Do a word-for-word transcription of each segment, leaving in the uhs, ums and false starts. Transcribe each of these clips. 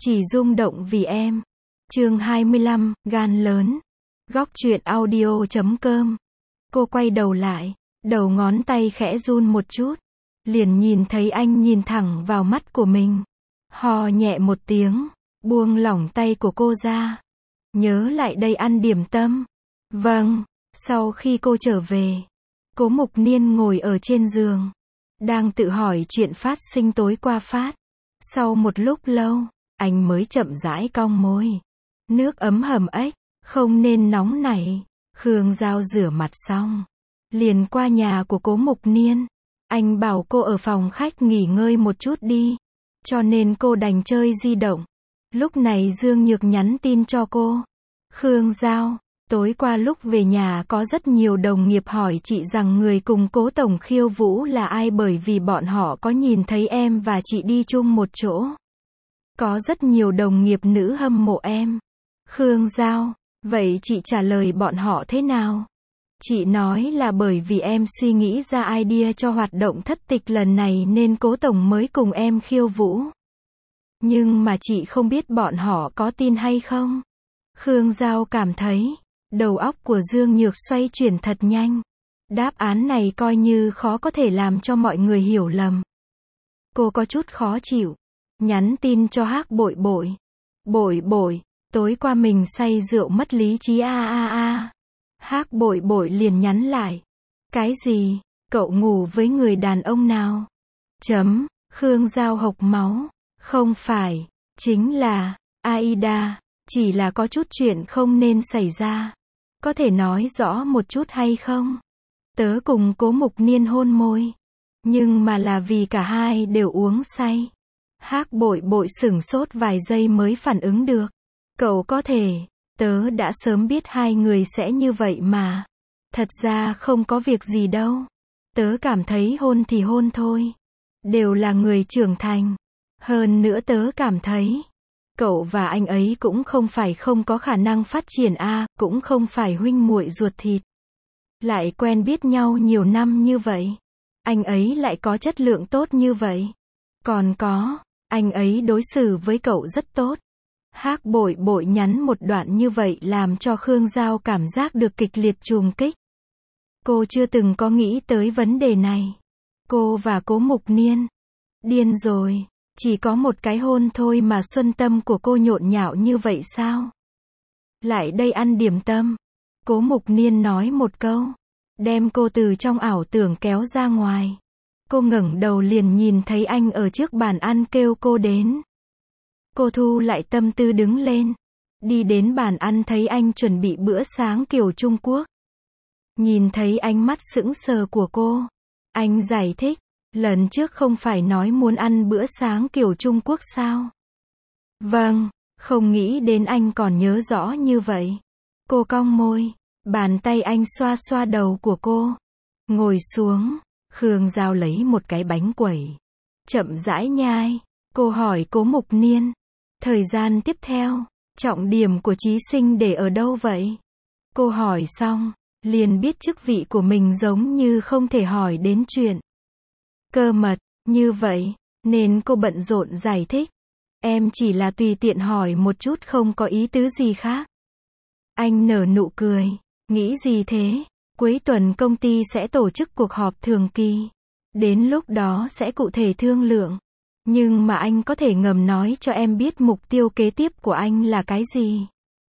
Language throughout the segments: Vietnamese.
Chỉ rung động vì em. Chương hai mươi lăm, gan lớn. Góc truyện audio chấm com. Cô quay đầu lại, đầu ngón tay khẽ run một chút. Liền nhìn thấy anh nhìn thẳng vào mắt của mình. Hò nhẹ một tiếng, buông lỏng tay của cô ra. Nhớ lại đây ăn điểm tâm. Vâng, sau khi cô trở về, Cố Mục Niên ngồi ở trên giường, đang tự hỏi chuyện phát sinh tối qua phát. Sau một lúc lâu, anh mới chậm rãi cong môi. Nước ấm hầm ếch, không nên nóng nảy. Khương Giao rửa mặt xong, liền qua nhà của Cố Mục Niên. Anh bảo cô ở phòng khách nghỉ ngơi một chút đi, cho nên cô đành chơi di động. Lúc này Dương Nhược nhắn tin cho cô. Khương Giao, tối qua lúc về nhà có rất nhiều đồng nghiệp hỏi chị rằng người cùng Cố tổng khiêu vũ là ai, bởi vì bọn họ có nhìn thấy em và chị đi chung một chỗ. Có rất nhiều đồng nghiệp nữ hâm mộ em. Khương Giao, vậy chị trả lời bọn họ thế nào? Chị nói là bởi vì em suy nghĩ ra idea cho hoạt động thất tịch lần này nên Cố tổng mới cùng em khiêu vũ. Nhưng mà chị không biết bọn họ có tin hay không. Khương Giao cảm thấy đầu óc của Dương Nhược xoay chuyển thật nhanh. Đáp án này coi như khó có thể làm cho mọi người hiểu lầm. Cô có chút khó chịu, nhắn tin cho Hắc Bội Bội. Bội Bội, tối qua mình say rượu mất lý trí a a a. Hắc Bội Bội liền nhắn lại. Cái gì? Cậu ngủ với người đàn ông nào? Chấm, Khương Giao hộc máu. Không phải, chính là Aida, chỉ là có chút chuyện không nên xảy ra. Có thể nói rõ một chút hay không? Tớ cùng Cố Mục Niên hôn môi, nhưng mà là vì cả hai đều uống say. Hắc Bội Bội sửng sốt vài giây mới phản ứng được. Cậu có thể, tớ đã sớm biết hai người sẽ như vậy mà. Thật ra không có việc gì đâu. Tớ cảm thấy hôn thì hôn thôi. Đều là người trưởng thành. Hơn nữa tớ cảm thấy, cậu và anh ấy cũng không phải không có khả năng phát triển a, cũng không phải huynh muội ruột thịt. Lại quen biết nhau nhiều năm như vậy. Anh ấy lại có chất lượng tốt như vậy. Còn có, anh ấy đối xử với cậu rất tốt. Hắc Bội Bội nhắn một đoạn như vậy làm cho Khương Giao cảm giác được kịch liệt trùng kích. Cô chưa từng có nghĩ tới vấn đề này. Cô và Cố Mục Niên. Điên rồi. Chỉ có một cái hôn thôi mà xuân tâm của cô nhộn nhạo như vậy sao? Lại đây ăn điểm tâm. Cố Mục Niên nói một câu, đem cô từ trong ảo tưởng kéo ra ngoài. Cô ngẩng đầu liền nhìn thấy anh ở trước bàn ăn kêu cô đến. Cô thu lại tâm tư đứng lên. Đi đến bàn ăn thấy anh chuẩn bị bữa sáng kiểu Trung Quốc. Nhìn thấy ánh mắt sững sờ của cô, anh giải thích. Lần trước không phải nói muốn ăn bữa sáng kiểu Trung Quốc sao? Vâng, không nghĩ đến anh còn nhớ rõ như vậy. Cô cong môi, bàn tay anh xoa xoa đầu của cô. Ngồi xuống, Khương Giao lấy một cái bánh quẩy. Chậm rãi nhai, cô hỏi Cố Mục Niên. Thời gian tiếp theo, trọng điểm của Chí Sinh để ở đâu vậy? Cô hỏi xong, liền biết chức vị của mình giống như không thể hỏi đến chuyện cơ mật, như vậy, nên cô bận rộn giải thích. Em chỉ là tùy tiện hỏi một chút, không có ý tứ gì khác. Anh nở nụ cười, nghĩ gì thế? Cuối tuần công ty sẽ tổ chức cuộc họp thường kỳ. Đến lúc đó sẽ cụ thể thương lượng. Nhưng mà anh có thể ngầm nói cho em biết mục tiêu kế tiếp của anh là cái gì.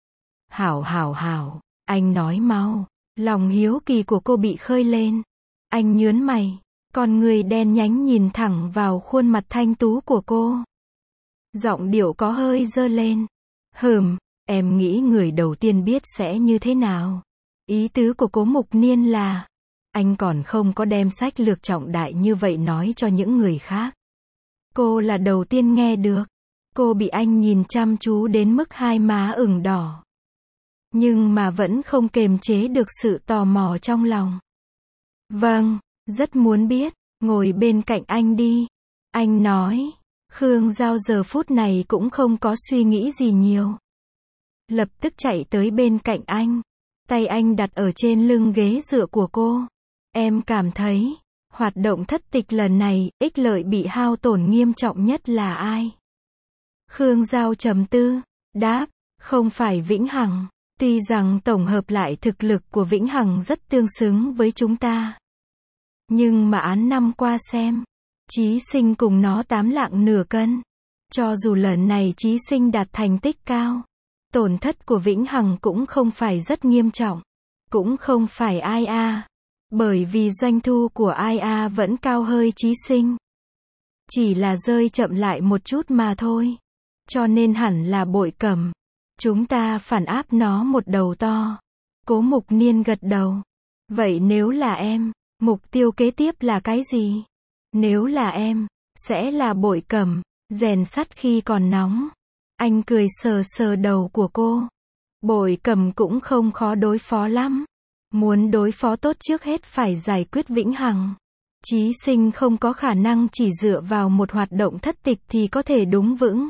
Hảo hảo hảo, anh nói mau. Lòng hiếu kỳ của cô bị khơi lên. Anh nhớn mày. Con người đen nhánh nhìn thẳng vào khuôn mặt thanh tú của cô. Giọng điệu có hơi dơ lên. Hừm, em nghĩ người đầu tiên biết sẽ như thế nào. Ý tứ của Cố Mục Niên là, anh còn không có đem sách lược trọng đại như vậy nói cho những người khác. Cô là đầu tiên nghe được. Cô bị anh nhìn chăm chú đến mức hai má ửng đỏ. Nhưng mà vẫn không kềm chế được sự tò mò trong lòng. Vâng. Rất muốn biết, ngồi bên cạnh anh đi. Anh nói. Khương Giao giờ phút này cũng không có suy nghĩ gì nhiều. Lập tức chạy tới bên cạnh anh. Tay anh đặt ở trên lưng ghế dựa của cô. Em cảm thấy, hoạt động thất tịch lần này, ích lợi bị hao tổn nghiêm trọng nhất là ai? Khương Giao trầm tư, đáp, không phải vĩnh hằng. Tuy rằng tổng hợp lại thực lực của vĩnh hằng rất tương xứng với chúng ta. Nhưng mà án năm qua xem, Chí Sinh cùng nó tám lạng nửa cân. Cho dù lần này Chí Sinh đạt thành tích cao, tổn thất của vĩnh hằng cũng không phải rất nghiêm trọng. Cũng không phải ai a. Bởi vì doanh thu của ai a vẫn cao hơi Chí Sinh. Chỉ là rơi chậm lại một chút mà thôi. Cho nên hẳn là Bội Cẩm. Chúng ta phản áp nó một đầu to. Cố Mục Niên gật đầu. Vậy nếu là em, mục tiêu kế tiếp là cái gì? Nếu là em, sẽ là Bội Cẩm, rèn sắt khi còn nóng. Anh cười sờ sờ đầu của cô. Bội Cẩm cũng không khó đối phó lắm. Muốn đối phó tốt trước hết phải giải quyết vĩnh hằng. Chí Sinh không có khả năng chỉ dựa vào một hoạt động thất tịch thì có thể đúng vững.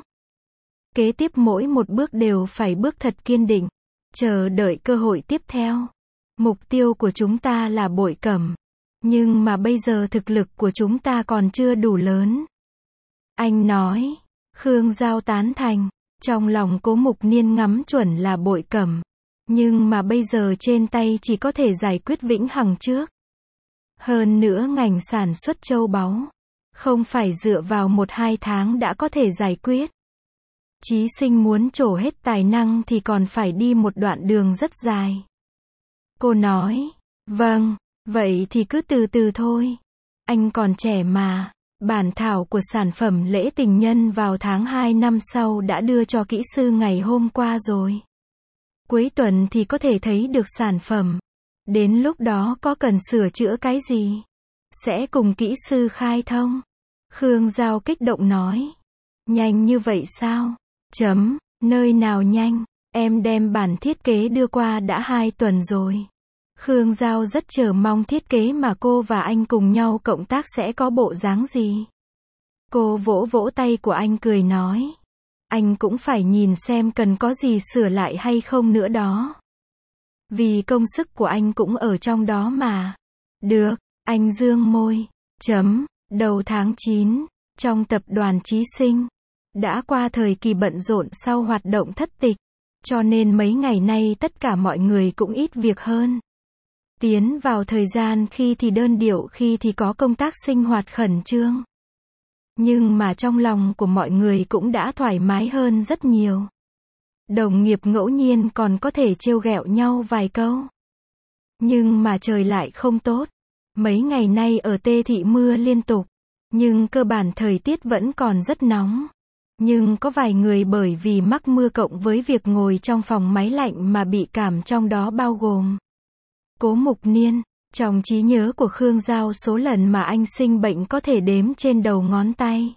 Kế tiếp mỗi một bước đều phải bước thật kiên định. Chờ đợi cơ hội tiếp theo. Mục tiêu của chúng ta là Bội Cẩm. Nhưng mà bây giờ thực lực của chúng ta còn chưa đủ lớn. Anh nói. Khương Giao tán thành. Trong lòng Cố Mục Niên ngắm chuẩn là Bội Cẩm. Nhưng mà bây giờ trên tay chỉ có thể giải quyết vĩnh hằng trước. Hơn nữa ngành sản xuất châu báu. Không phải dựa vào một hai tháng đã có thể giải quyết. Chí Sinh muốn trổ hết tài năng thì còn phải đi một đoạn đường rất dài. Cô nói. Vâng, vậy thì cứ từ từ thôi. Anh còn trẻ mà. Bản thảo của sản phẩm lễ tình nhân vào tháng hai năm sau đã đưa cho kỹ sư ngày hôm qua rồi. Cuối tuần thì có thể thấy được sản phẩm. Đến lúc đó có cần sửa chữa cái gì? Sẽ cùng kỹ sư khai thông. Khương Giao kích động nói. Nhanh như vậy sao? Chấm, nơi nào nhanh? Em đem bản thiết kế đưa qua đã hai tuần rồi. Khương Giao rất chờ mong thiết kế mà cô và anh cùng nhau cộng tác sẽ có bộ dáng gì. Cô vỗ vỗ tay của anh cười nói. Anh cũng phải nhìn xem cần có gì sửa lại hay không nữa đó. Vì công sức của anh cũng ở trong đó mà. Được, anh dương môi. Chấm, đầu tháng chín, trong tập đoàn Chí Sinh. Đã qua thời kỳ bận rộn sau hoạt động thất tịch. Cho nên mấy ngày nay tất cả mọi người cũng ít việc hơn. Tiến vào thời gian khi thì đơn điệu khi thì có công tác sinh hoạt khẩn trương. Nhưng mà trong lòng của mọi người cũng đã thoải mái hơn rất nhiều. Đồng nghiệp ngẫu nhiên còn có thể trêu ghẹo nhau vài câu. Nhưng mà trời lại không tốt. Mấy ngày nay ở Tê Thị mưa liên tục. Nhưng cơ bản thời tiết vẫn còn rất nóng. Nhưng có vài người bởi vì mắc mưa cộng với việc ngồi trong phòng máy lạnh mà bị cảm, trong đó bao gồm Cố Mục Niên. Trong trí nhớ của Khương Giao số lần mà anh sinh bệnh có thể đếm trên đầu ngón tay.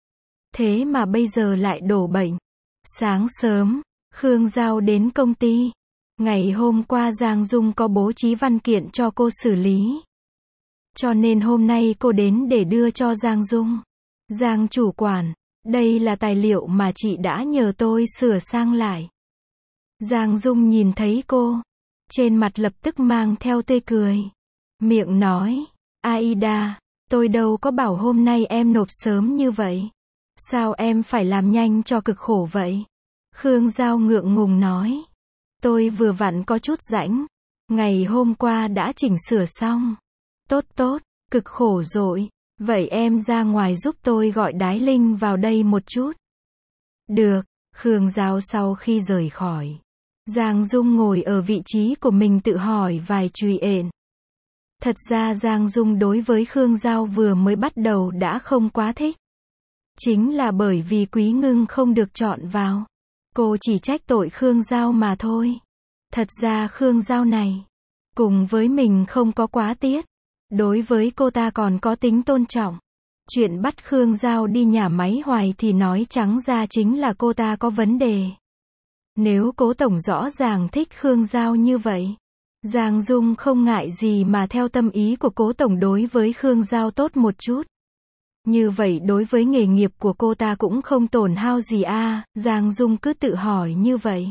Thế mà bây giờ lại đổ bệnh. Sáng sớm, Khương Giao đến công ty. Ngày hôm qua Giang Dung có bố trí văn kiện cho cô xử lý. Cho nên hôm nay cô đến để đưa cho Giang Dung. Giang chủ quản, đây là tài liệu mà chị đã nhờ tôi sửa sang lại. Giang Dung nhìn thấy cô. Trên mặt lập tức mang theo tươi cười. Miệng nói, Aida, tôi đâu có bảo hôm nay em nộp sớm như vậy. Sao em phải làm nhanh cho cực khổ vậy? Khương Giao ngượng ngùng nói. Tôi vừa vặn có chút rảnh. Ngày hôm qua đã chỉnh sửa xong. Tốt tốt, cực khổ rồi. Vậy em ra ngoài giúp tôi gọi Đái Linh vào đây một chút. Được, Khương Giao sau khi rời khỏi. Giang Dung ngồi ở vị trí của mình tự hỏi vài chuyện. Thật ra Giang Dung đối với Khương Giao vừa mới bắt đầu đã không quá thích. Chính là bởi vì Quý Ngưng không được chọn vào. Cô chỉ trách tội Khương Giao mà thôi. Thật ra Khương Giao này, cùng với mình không có quá tiết. Đối với cô ta còn có tính tôn trọng. Chuyện bắt Khương Giao đi nhà máy hoài thì nói trắng ra chính là cô ta có vấn đề. Nếu Cố tổng rõ ràng thích Khương Giao như vậy, Giang Dung không ngại gì mà theo tâm ý của Cố tổng đối với Khương Giao tốt một chút. Như vậy đối với nghề nghiệp của cô ta cũng không tổn hao gì a, à, Giang Dung cứ tự hỏi như vậy.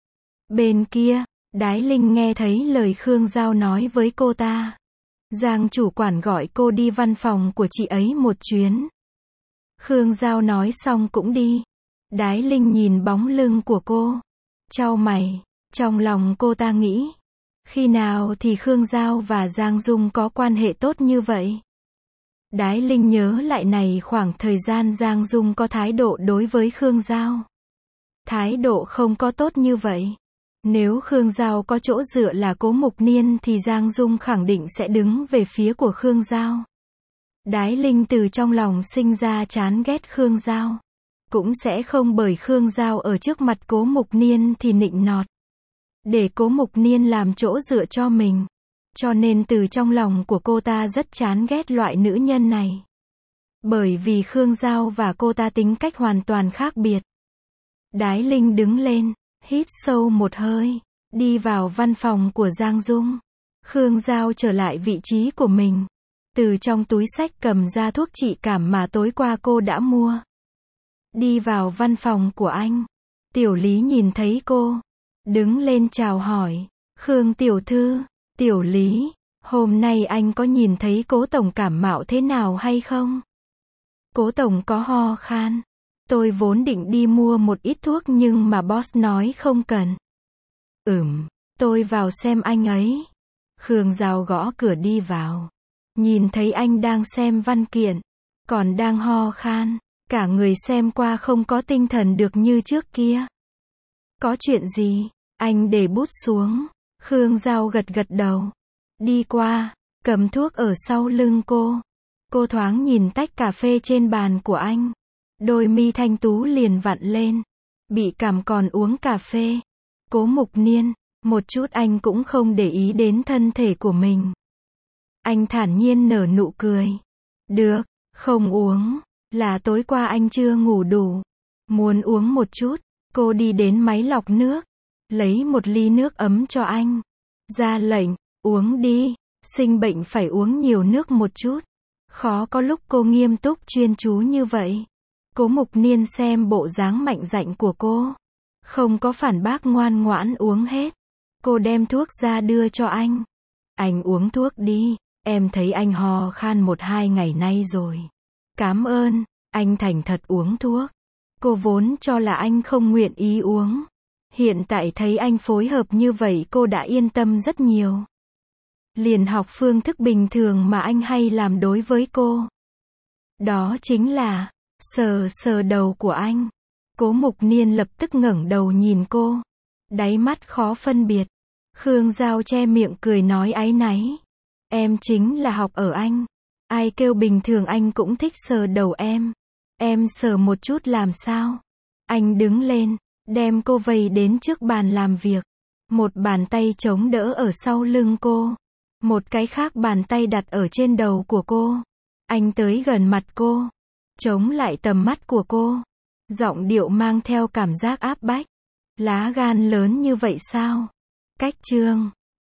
Bên kia, Đái Linh nghe thấy lời Khương Giao nói với cô ta. Giang chủ quản gọi cô đi văn phòng của chị ấy một chuyến. Khương Giao nói xong cũng đi. Đái Linh nhìn bóng lưng của cô, chau mày, trong lòng cô ta nghĩ, khi nào thì Khương Giao và Giang Dung có quan hệ tốt như vậy? Đái Linh nhớ lại này khoảng thời gian Giang Dung có thái độ đối với Khương Giao. Thái độ không có tốt như vậy. Nếu Khương Giao có chỗ dựa là Cố Mục Niên thì Giang Dung khẳng định sẽ đứng về phía của Khương Giao. Đái Linh từ trong lòng sinh ra chán ghét Khương Giao. Cũng sẽ không bởi Khương Giao ở trước mặt Cố Mục Niên thì nịnh nọt. Để Cố Mục Niên làm chỗ dựa cho mình. Cho nên từ trong lòng của cô ta rất chán ghét loại nữ nhân này. Bởi vì Khương Giao và cô ta tính cách hoàn toàn khác biệt. Đái Linh đứng lên, hít sâu một hơi, đi vào văn phòng của Giang Dung. Khương Giao trở lại vị trí của mình. Từ trong túi xách cầm ra thuốc trị cảm mà tối qua cô đã mua. Đi vào văn phòng của anh. Tiểu Lý nhìn thấy cô. Đứng lên chào hỏi. Khương tiểu thư, Tiểu Lý, hôm nay anh có nhìn thấy Cố tổng cảm mạo thế nào hay không? Cố tổng có ho khan. Tôi vốn định đi mua một ít thuốc nhưng mà boss nói không cần. Ừm, tôi vào xem anh ấy. Khương Giao gõ cửa đi vào. Nhìn thấy anh đang xem văn kiện. Còn đang ho khan. Cả người xem qua không có tinh thần được như trước kia. Có chuyện gì? Anh để bút xuống. Khương Giao gật gật đầu. Đi qua, cầm thuốc ở sau lưng cô. Cô thoáng nhìn tách cà phê trên bàn của anh. Đôi mi thanh tú liền vặn lên. Bị cảm còn uống cà phê. Cố Mục Niên, một chút anh cũng không để ý đến thân thể của mình. Anh thản nhiên nở nụ cười. Được, không uống. Là tối qua anh chưa ngủ đủ. Muốn uống một chút. Cô đi đến máy lọc nước. Lấy một ly nước ấm cho anh. Ra lệnh, uống đi. Sinh bệnh phải uống nhiều nước một chút. Khó có lúc cô nghiêm túc chuyên chú như vậy. Cố Mục Niên xem bộ dáng mạnh dạn của cô. Không có phản bác, ngoan ngoãn uống hết. Cô đem thuốc ra đưa cho anh. Anh uống thuốc đi. Em thấy anh ho khan một hai ngày nay rồi. Cảm ơn. Anh thành thật uống thuốc. Cô vốn cho là anh không nguyện ý uống. Hiện tại thấy anh phối hợp như vậy cô đã yên tâm rất nhiều. Liền học phương thức bình thường mà anh hay làm đối với cô. Đó chính là sờ sờ đầu của anh. Cố Mục Niên lập tức ngẩng đầu nhìn cô. Đáy mắt khó phân biệt. Khương Giao che miệng cười nói áy náy. Em chính là học ở anh. Ai kêu bình thường anh cũng thích sờ đầu em. Em sờ một chút làm sao? Anh đứng lên, đem cô vây đến trước bàn làm việc. Một bàn tay chống đỡ ở sau lưng cô. Một cái khác bàn tay đặt ở trên đầu của cô. Anh tới gần mặt cô. Chống lại tầm mắt của cô. Giọng điệu mang theo cảm giác áp bách. Lá gan lớn như vậy sao? Cách trương.